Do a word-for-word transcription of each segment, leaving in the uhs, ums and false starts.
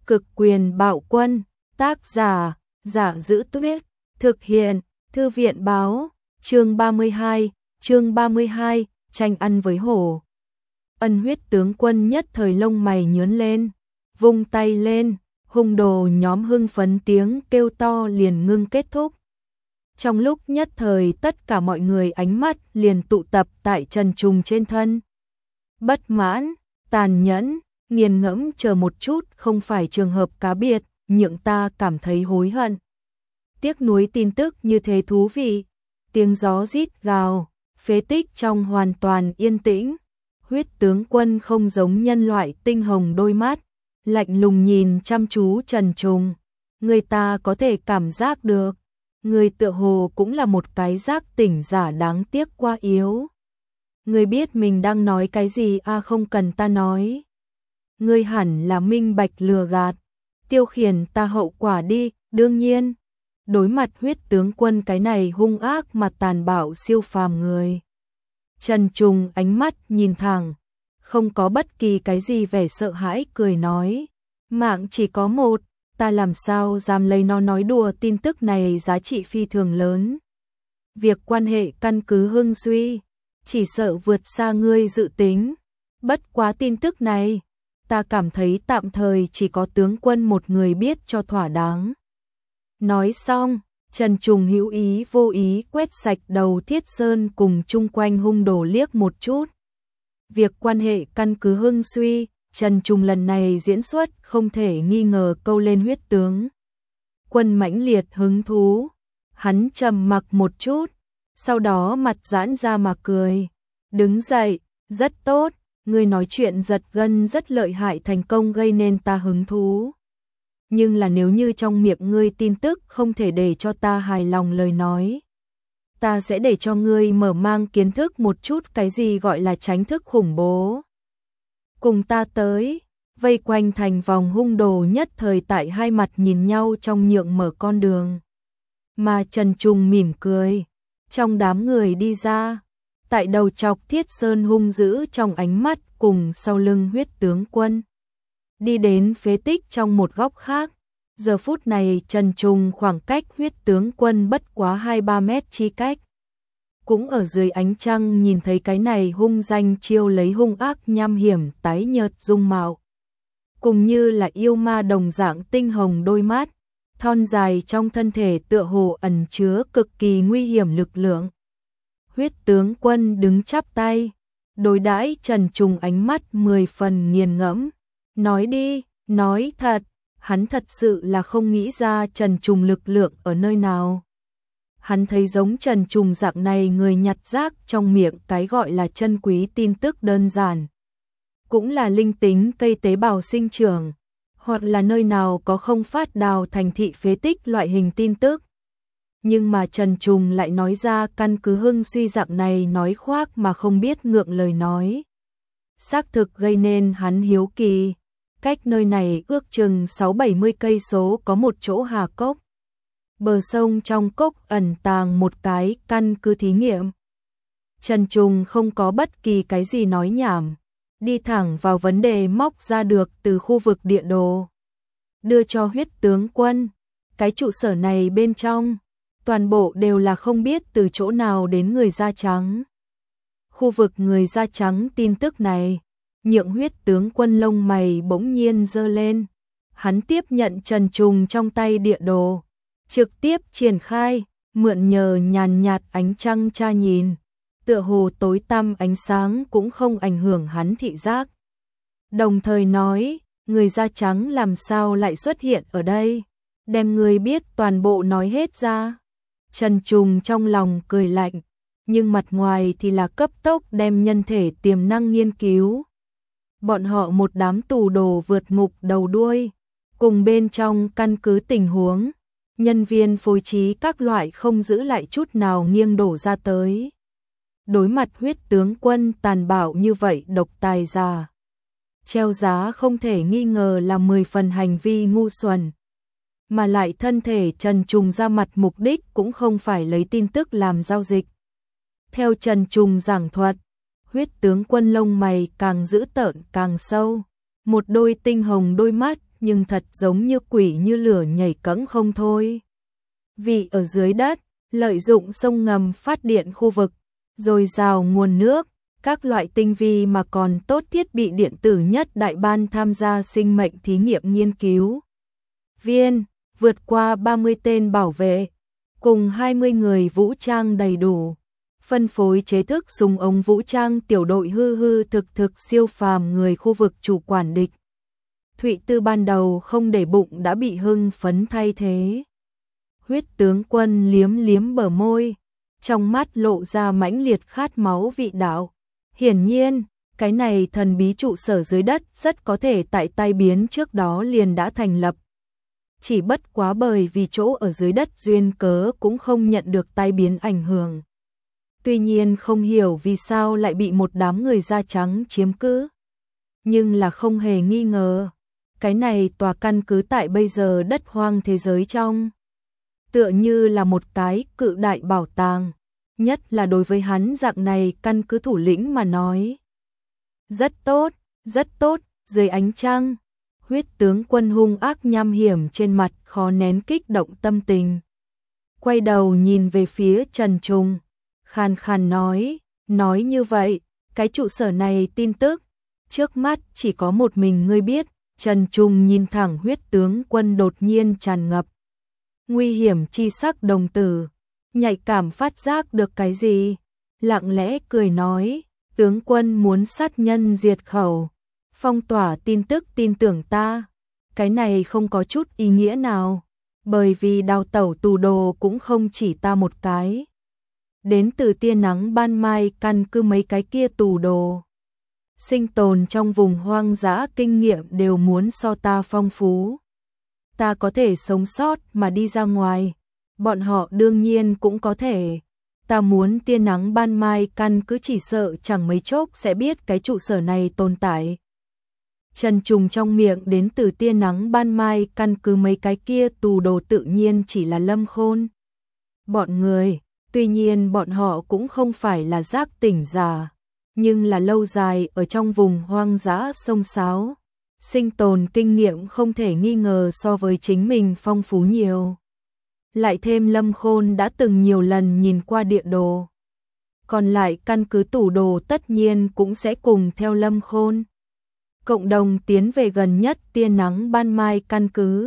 Cực quyền bạo quân, tác giả, Giả Dữ Tuyết, thực hiện, Thư viện báo, chương ba mươi hai, chương ba mươi hai, tranh ăn với hổ. Ân Huyết tướng quân nhất thời lông mày nhướng lên, vung tay lên, hung đồ nhóm hưng phấn tiếng kêu to liền ngưng kết thúc. Trong lúc nhất thời tất cả mọi người ánh mắt liền tụ tập tại Trần Trùng trên thân. Bất mãn, tàn nhẫn, nghiền ngẫm chờ một chút không phải trường hợp cá biệt, nhượng ta cảm thấy hối hận. Tiếc nuối tin tức như thế thú vị, tiếng gió rít gào, phế tích trong hoàn toàn yên tĩnh. Huyết tướng quân không giống nhân loại tinh hồng đôi mắt, lạnh lùng nhìn chăm chú Trần Trùng. Người ta có thể cảm giác được, người tựa hồ cũng là một cái giác tỉnh giả đáng tiếc quá yếu. Người biết mình đang nói cái gì à, không cần ta nói. Người hẳn là minh bạch lừa gạt, tiêu khiển ta hậu quả đi, đương nhiên. Đối mặt huyết tướng quân cái này hung ác mà tàn bạo siêu phàm người. Trần Trùng ánh mắt nhìn thẳng, không có bất kỳ cái gì vẻ sợ hãi, cười nói. Mạng chỉ có một, ta làm sao dám lấy nó nói đùa, tin tức này giá trị phi thường lớn. Việc quan hệ căn cứ hưng suy, chỉ sợ vượt xa ngươi dự tính. Bất quá tin tức này, ta cảm thấy tạm thời chỉ có tướng quân một người biết cho thỏa đáng. Nói xong, Trần Trùng hữu ý vô ý quét sạch đầu Thiết Sơn cùng chung quanh hung đồ liếc một chút. Việc quan hệ căn cứ hưng suy, Trần Trùng lần này diễn xuất không thể nghi ngờ câu lên huyết tướng quân mãnh liệt hứng thú. Hắn trầm mặc một chút, sau đó mặt giãn ra mà cười. Đứng dậy, rất tốt, ngươi nói chuyện giật gân rất lợi hại, thành công gây nên ta hứng thú. Nhưng là nếu như trong miệng ngươi tin tức không thể để cho ta hài lòng lời nói, ta sẽ để cho ngươi mở mang kiến thức một chút cái gì gọi là tránh thức khủng bố. Cùng ta tới, vây quanh thành vòng hung đồ nhất thời tại hai mặt nhìn nhau trong nhượng mở con đường. Mà Trần Trùng mỉm cười, trong đám người đi ra, tại đầu chọc Thiết Sơn hung dữ trong ánh mắt cùng sau lưng huyết tướng quân. Đi đến phế tích trong một góc khác, giờ phút này Trần Trùng khoảng cách huyết tướng quân bất quá hai ba mét chi cách. Cũng ở dưới ánh trăng nhìn thấy cái này hung danh chiêu lấy hung ác nham hiểm tái nhợt dung mạo. Cùng như là yêu ma đồng dạng tinh hồng đôi mắt, thon dài trong thân thể tựa hồ ẩn chứa cực kỳ nguy hiểm lực lượng. Huyết tướng quân đứng chắp tay, đối đãi Trần Trùng ánh mắt mười phần nghiền ngẫm. Nói đi, nói thật, hắn thật sự là không nghĩ ra Trần Trùng lực lượng ở nơi nào. Hắn thấy giống Trần Trùng dạng này người nhặt rác trong miệng cái gọi là chân quý tin tức đơn giản. Cũng là linh tính cây tế bào sinh trưởng, hoặc là nơi nào có không phát đào thành thị phế tích loại hình tin tức. Nhưng mà Trần Trùng lại nói ra căn cứ hưng suy dạng này nói khoác mà không biết ngượng lời nói. Xác thực gây nên hắn hiếu kỳ. Cách nơi này ước chừng sáu bảy mươi cây số có một chỗ hà cốc. Bờ sông trong cốc ẩn tàng một cái căn cứ thí nghiệm. Trần Trùng không có bất kỳ cái gì nói nhảm, đi thẳng vào vấn đề, móc ra được từ khu vực địa đồ, đưa cho huyết tướng quân. Cái trụ sở này bên trong, toàn bộ đều là không biết từ chỗ nào đến người da trắng. Khu vực người da trắng tin tức này, nhượng huyết tướng quân lông mày bỗng nhiên giơ lên. Hắn tiếp nhận Trần Trùng trong tay địa đồ, trực tiếp triển khai, mượn nhờ nhàn nhạt ánh trăng tra nhìn, tựa hồ tối tăm ánh sáng cũng không ảnh hưởng hắn thị giác. Đồng thời nói, người da trắng làm sao lại xuất hiện ở đây, đem người biết toàn bộ nói hết ra. Trần Trùng trong lòng cười lạnh, nhưng mặt ngoài thì là cấp tốc đem nhân thể tiềm năng nghiên cứu. Bọn họ một đám tù đồ vượt ngục đầu đuôi, cùng bên trong căn cứ tình huống, nhân viên phối trí các loại không giữ lại chút nào nghiêng đổ ra tới. Đối mặt huyết tướng quân tàn bạo như vậy độc tài già, treo giá không thể nghi ngờ là mười phần hành vi ngu xuẩn. Mà lại thân thể Trần Trùng ra mặt mục đích cũng không phải lấy tin tức làm giao dịch. Theo Trần Trùng giảng thuật, huyết tướng quân lông mày càng dữ tợn càng sâu, một đôi tinh hồng đôi mắt nhưng thật giống như quỷ như lửa nhảy cẫng không thôi. Vì ở dưới đất, lợi dụng sông ngầm phát điện khu vực, rồi rào nguồn nước, các loại tinh vi mà còn tốt thiết bị điện tử nhất đại ban tham gia sinh mệnh thí nghiệm nghiên cứu. Viên, vượt qua ba mươi tên bảo vệ, cùng hai mươi người vũ trang đầy đủ, phân phối chế thức súng ống vũ trang tiểu đội hư hư thực thực siêu phàm người khu vực chủ quản địch. Thụy Tư ban đầu không để bụng đã bị hưng phấn thay thế. Huyết tướng quân liếm liếm bờ môi, trong mắt lộ ra mãnh liệt khát máu vị đạo. Hiển nhiên, cái này thần bí trụ sở dưới đất rất có thể tại tai biến trước đó liền đã thành lập. Chỉ bất quá bởi vì chỗ ở dưới đất duyên cớ cũng không nhận được tai biến ảnh hưởng. Tuy nhiên không hiểu vì sao lại bị một đám người da trắng chiếm cứ. Nhưng là không hề nghi ngờ, cái này tòa căn cứ tại bây giờ đất hoang thế giới trong. Tựa như là một cái cự đại bảo tàng, nhất là đối với hắn dạng này căn cứ thủ lĩnh mà nói. Rất tốt, rất tốt, dưới ánh trăng, huyết tướng quân hung ác nham hiểm trên mặt khó nén kích động tâm tình. Quay đầu nhìn về phía Trần Trùng, khàn khàn nói, nói như vậy, cái trụ sở này tin tức, trước mắt chỉ có một mình ngươi biết. Trần Trùng nhìn thẳng huyết tướng quân đột nhiên tràn ngập nguy hiểm chi sắc đồng tử, nhạy cảm phát giác được cái gì, lặng lẽ cười nói, tướng quân muốn sát nhân diệt khẩu, phong tỏa tin tức tin tưởng ta, cái này không có chút ý nghĩa nào, bởi vì đào tẩu tù đồ cũng không chỉ ta một cái. Đến từ tia nắng ban mai căn cứ mấy cái kia tù đồ. Sinh tồn trong vùng hoang dã kinh nghiệm đều muốn so ta phong phú. Ta có thể sống sót mà đi ra ngoài, bọn họ đương nhiên cũng có thể. Ta muốn tia nắng ban mai căn cứ chỉ sợ chẳng mấy chốc sẽ biết cái trụ sở này tồn tại. Trần Trùng trong miệng đến từ tia nắng ban mai căn cứ mấy cái kia tù đồ tự nhiên chỉ là Lâm Khôn. Bọn người, tuy nhiên bọn họ cũng không phải là giác tỉnh giả, nhưng là lâu dài ở trong vùng hoang dã sông sáo. Sinh tồn kinh nghiệm không thể nghi ngờ so với chính mình phong phú nhiều. Lại thêm Lâm Khôn đã từng nhiều lần nhìn qua địa đồ. Còn lại căn cứ tù đồ tất nhiên cũng sẽ cùng theo Lâm Khôn. Cộng đồng tiến về gần nhất tia nắng ban mai căn cứ.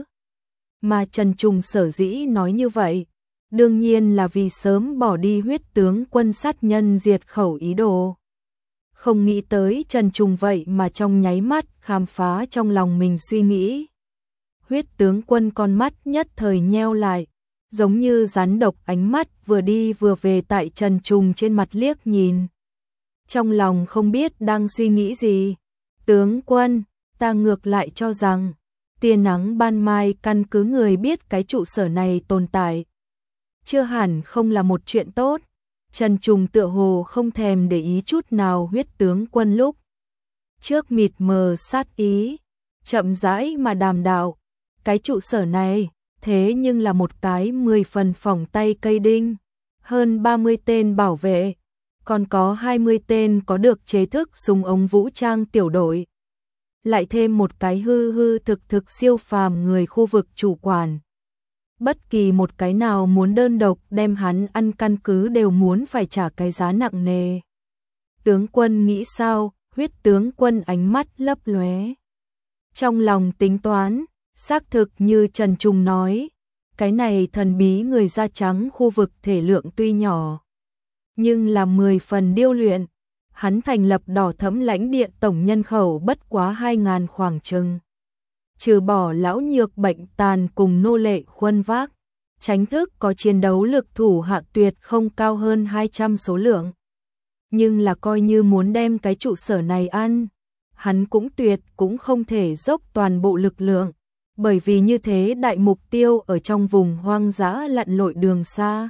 Mà Trần Trùng sở dĩ nói như vậy, đương nhiên là vì sớm bỏ đi huyết tướng quân sát nhân diệt khẩu ý đồ. Không nghĩ tới Trần Trùng vậy mà trong nháy mắt khám phá trong lòng mình suy nghĩ. Huyết tướng quân con mắt nhất thời nheo lại, giống như rắn độc ánh mắt vừa đi vừa về tại Trần Trùng trên mặt liếc nhìn. Trong lòng không biết đang suy nghĩ gì. Tướng quân, ta ngược lại cho rằng, tia nắng ban mai căn cứ người biết cái trụ sở này tồn tại. Chưa hẳn không là một chuyện tốt. Trần Trùng tựa hồ không thèm để ý chút nào huyết tướng quân lúc trước mịt mờ sát ý, chậm rãi mà đàm đạo, cái trụ sở này thế nhưng là một cái mười phần phỏng tay cây đinh, hơn ba mươi tên bảo vệ, còn có hai mươi tên có được chế thức súng ống vũ trang tiểu đội, lại thêm một cái hư hư thực thực siêu phàm người khu vực chủ quản. Bất kỳ một cái nào muốn đơn độc đem hắn ăn căn cứ đều muốn phải trả cái giá nặng nề. Tướng quân nghĩ sao? Huyết tướng quân ánh mắt lấp lóe. Trong lòng tính toán, xác thực như Trần Trùng nói, cái này thần bí người da trắng khu vực thể lượng tuy nhỏ, nhưng là mười phần điêu luyện. Hắn thành lập đỏ thẫm lãnh địa tổng nhân khẩu bất quá hai ngàn khoảng chừng. Trừ bỏ lão nhược bệnh tàn cùng nô lệ khuân vác, tránh thức có chiến đấu lực thủ hạ tuyệt không cao hơn hai trăm số lượng. Nhưng là coi như muốn đem cái trụ sở này ăn, hắn cũng tuyệt cũng không thể dốc toàn bộ lực lượng, bởi vì như thế đại mục tiêu ở trong vùng hoang dã lặn lội đường xa,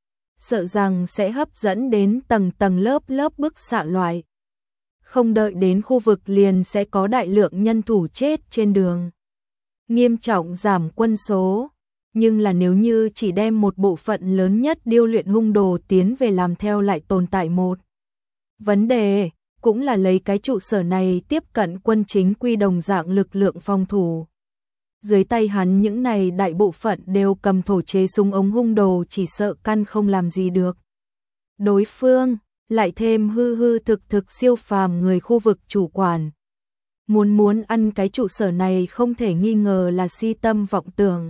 sợ rằng sẽ hấp dẫn đến tầng tầng lớp lớp bức xạ loại. Không đợi đến khu vực liền sẽ có đại lượng nhân thủ chết trên đường, nghiêm trọng giảm quân số. Nhưng là nếu như chỉ đem một bộ phận lớn nhất điêu luyện hung đồ tiến về làm theo lại tồn tại một vấn đề, cũng là lấy cái trụ sở này tiếp cận quân chính quy đồng dạng lực lượng phòng thủ. Dưới tay hắn những này đại bộ phận đều cầm thổ chế súng ống hung đồ, chỉ sợ căn không làm gì được đối phương, lại thêm hư hư thực thực siêu phàm người khu vực chủ quản. Muốn muốn ăn cái trụ sở này không thể nghi ngờ là si tâm vọng tưởng.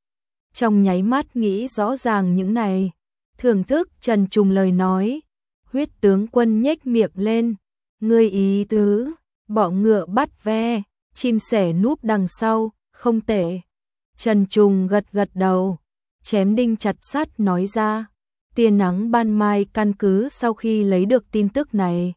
Trong nháy mắt nghĩ rõ ràng những này, thưởng thức Trần Trùng lời nói, Huyết tướng quân nhếch miệng lên, ngươi ý tứ, bỏ ngựa bắt ve, chim sẻ núp đằng sau, không tệ. Trần Trùng gật gật đầu, chém đinh chặt sắt nói ra, tia nắng ban mai căn cứ sau khi lấy được tin tức này,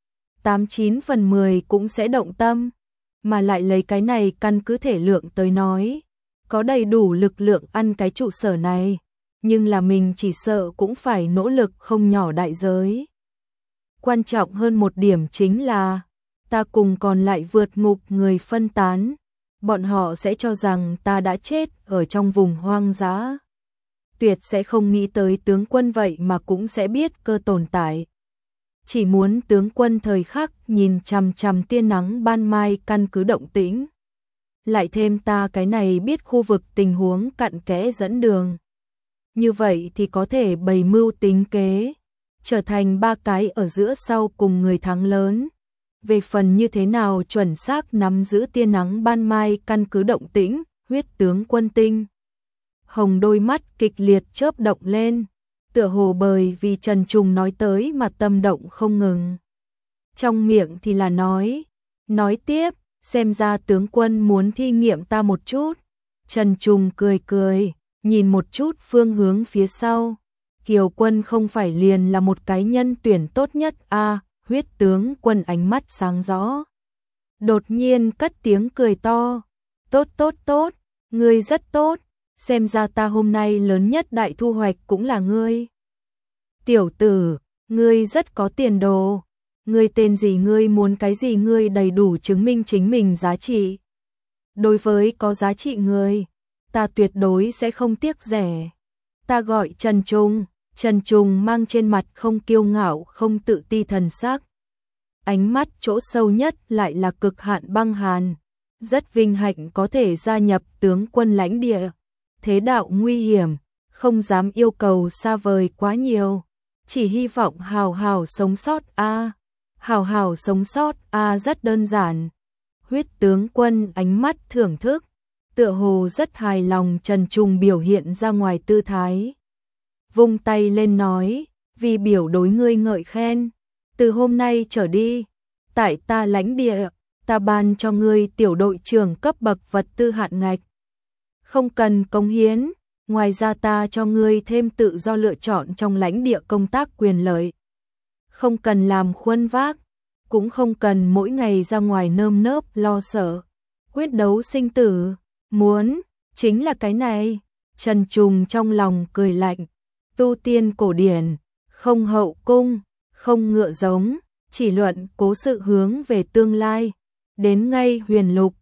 tám chín phần mười cũng sẽ động tâm, mà lại lấy cái này căn cứ thể lượng tới nói, có đầy đủ lực lượng ăn cái trụ sở này, nhưng là mình chỉ sợ cũng phải nỗ lực không nhỏ đại giới. Quan trọng hơn một điểm chính là, ta cùng còn lại vượt ngục người phân tán, bọn họ sẽ cho rằng ta đã chết ở trong vùng hoang dã. Tuyệt sẽ không nghĩ tới tướng quân vậy mà cũng sẽ biết cơ tồn tại. Chỉ muốn tướng quân thời khắc nhìn chằm chằm tia nắng ban mai căn cứ động tĩnh. Lại thêm ta cái này biết khu vực tình huống cặn kẽ dẫn đường. Như vậy thì có thể bày mưu tính kế, trở thành ba cái ở giữa sau cùng người thắng lớn. Về phần như thế nào chuẩn xác nắm giữ tia nắng ban mai căn cứ động tĩnh, Huyết tướng quân tinh hồng đôi mắt kịch liệt chớp động lên, tựa hồ bởi vì Trần Trùng nói tới mà tâm động không ngừng. Trong miệng thì là nói, nói tiếp, xem ra tướng quân muốn thi nghiệm ta một chút. Trần Trùng cười cười, nhìn một chút phương hướng phía sau. Kiều quân không phải liền là một cái nhân tuyển tốt nhất a? Huyết tướng quân ánh mắt sáng rõ. Đột nhiên cất tiếng cười to. Tốt tốt tốt, ngươi rất tốt. Xem ra ta hôm nay lớn nhất đại thu hoạch cũng là ngươi. Tiểu tử, ngươi rất có tiền đồ. Ngươi tên gì, ngươi muốn cái gì, ngươi đầy đủ chứng minh chính mình giá trị. Đối với có giá trị người, ta tuyệt đối sẽ không tiếc rẻ. Ta gọi Trần Trùng. Trần Trùng mang trên mặt không kiêu ngạo, không tự ti thần sắc. Ánh mắt chỗ sâu nhất lại là cực hạn băng hàn. Rất vinh hạnh có thể gia nhập tướng quân lãnh địa. Thế đạo nguy hiểm, không dám yêu cầu xa vời quá nhiều. Chỉ hy vọng hào hào sống sót a. À. Hào hào sống sót a à, rất đơn giản. Huyết tướng quân ánh mắt thưởng thức, tựa hồ rất hài lòng Trần Trùng biểu hiện ra ngoài tư thái. Vung tay lên nói, vì biểu đối ngươi ngợi khen, từ hôm nay trở đi, tại ta lãnh địa, ta ban cho ngươi tiểu đội trưởng cấp bậc vật tư hạn ngạch. Không cần cống hiến, ngoài ra ta cho ngươi thêm tự do lựa chọn trong lãnh địa công tác quyền lợi. Không cần làm khuân vác, cũng không cần mỗi ngày ra ngoài nơm nớp lo sợ, quyết đấu sinh tử, muốn, chính là cái này. Trần Trùng trong lòng cười lạnh, tu tiên cổ điển, không hậu cung, không ngựa giống, chỉ luận cố sự hướng về tương lai, đến ngay huyền lục,